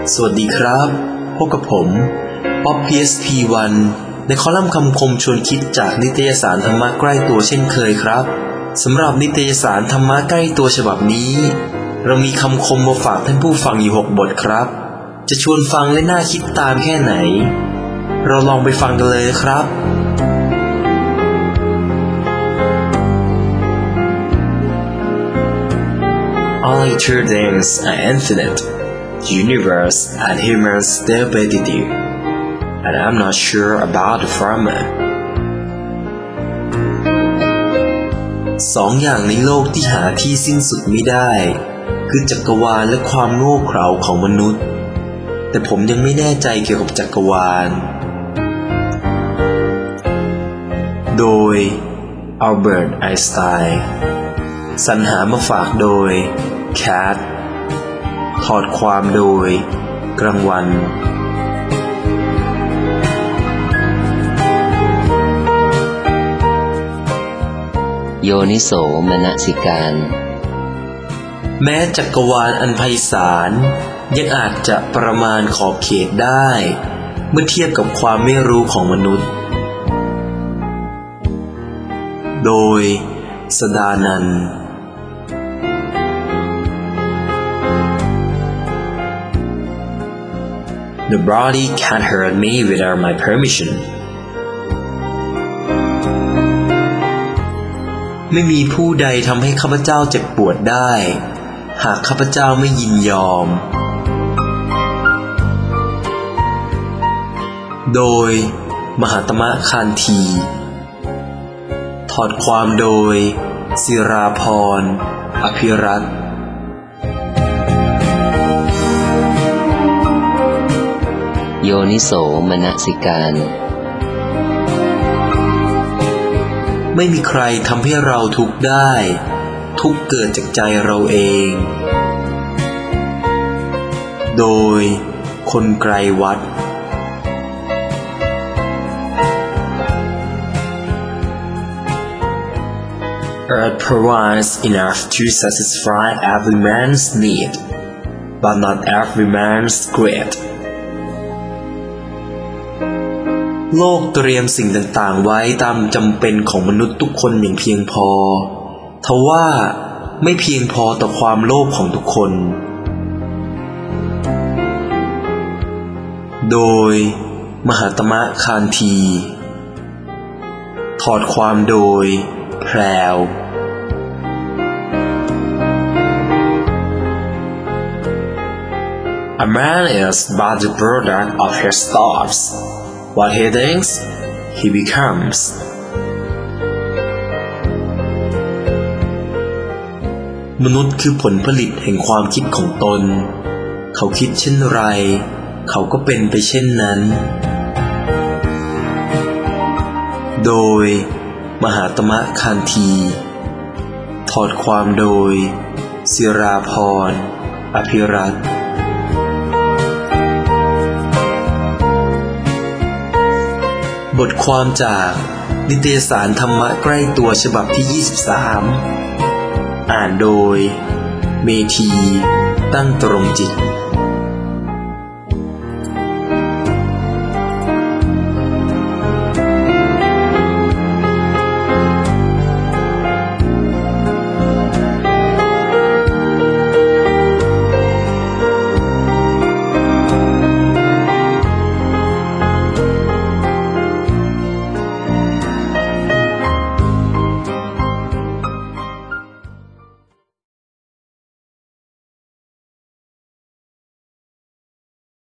สวัสดีครับพบกับผมป๊อป PSP1 ในคอลัมน์คำคมชวนคิดจากนิตยสารธรรมะใกล้ตัวเช่นเคยครับสำหรับนิตยสารธรรมะใกล้ตัวฉบับนี้เรามีคำคมมาฝากท่านผู้ฟังอยู่6บทครับจะชวนฟังและน่าคิดตามแค่ไหนเราลองไปฟังกันเลยครับAll eternal things are infinite, the universe and humans stability, and I'm not sure about the former. สองอย่างในโลกที่หาที่สิ้นสุดไม่ได้คือจักรวาลและความโง่เขลาของมนุษย์แต่ผมยังไม่แน่ใจเกี่ยวกับจักรวาลโดยอัลเบิร์ตไอน์สไตน์สรรหามาฝากโดยแคทถอดความโดยกลางวันโยนิโสมนสิการแม้จักรวาลอันไพศาลยังอาจจะประมาณขอบเขตได้เมื่อเทียบกับความไม่รู้ของมนุษย์โดยสดานันท์Nobody can hurt me without my permission. ไม่มีผู้ใดทำให้ข้าพเจ้าเจ็บปวดได้หากข้าพเจ้าไม่ยินยอมโดยมหาตมะคานธีถอดความโดยศิราพรอภิรัตน์โยนิโสมนสิการไม่มีใครทำให้เราทุกข์ได้ทุกข์เกิดจากใจเราเองโดยคนไกลวัดEarth provides enough to satisfy every man's need, but not every man's greed. โลกเตรียมสิ่งต่างๆไว้ตามจำเป็นของมนุษย์ทุกคนอย่างเพียงพอทว่าไม่เพียงพอต่อความโลภของทุกคนโดยมหาตมะคานธีถอดความโดยแพรวA man is but the product of his thoughts.What he thinks, he becomes. มนุษย์คือผลผลิตแห่งความคิดของตนเขาคิดเช่นไรเขาก็เป็นไปเช่นนั้นโดยมหาตมะคานธีถอดความโดยศิราพรอภิรัตน์บทความจากนิตยสารธรรมะใกล้ตัวฉบับที่23อ่านโดยเมธีตั้งตรงจิต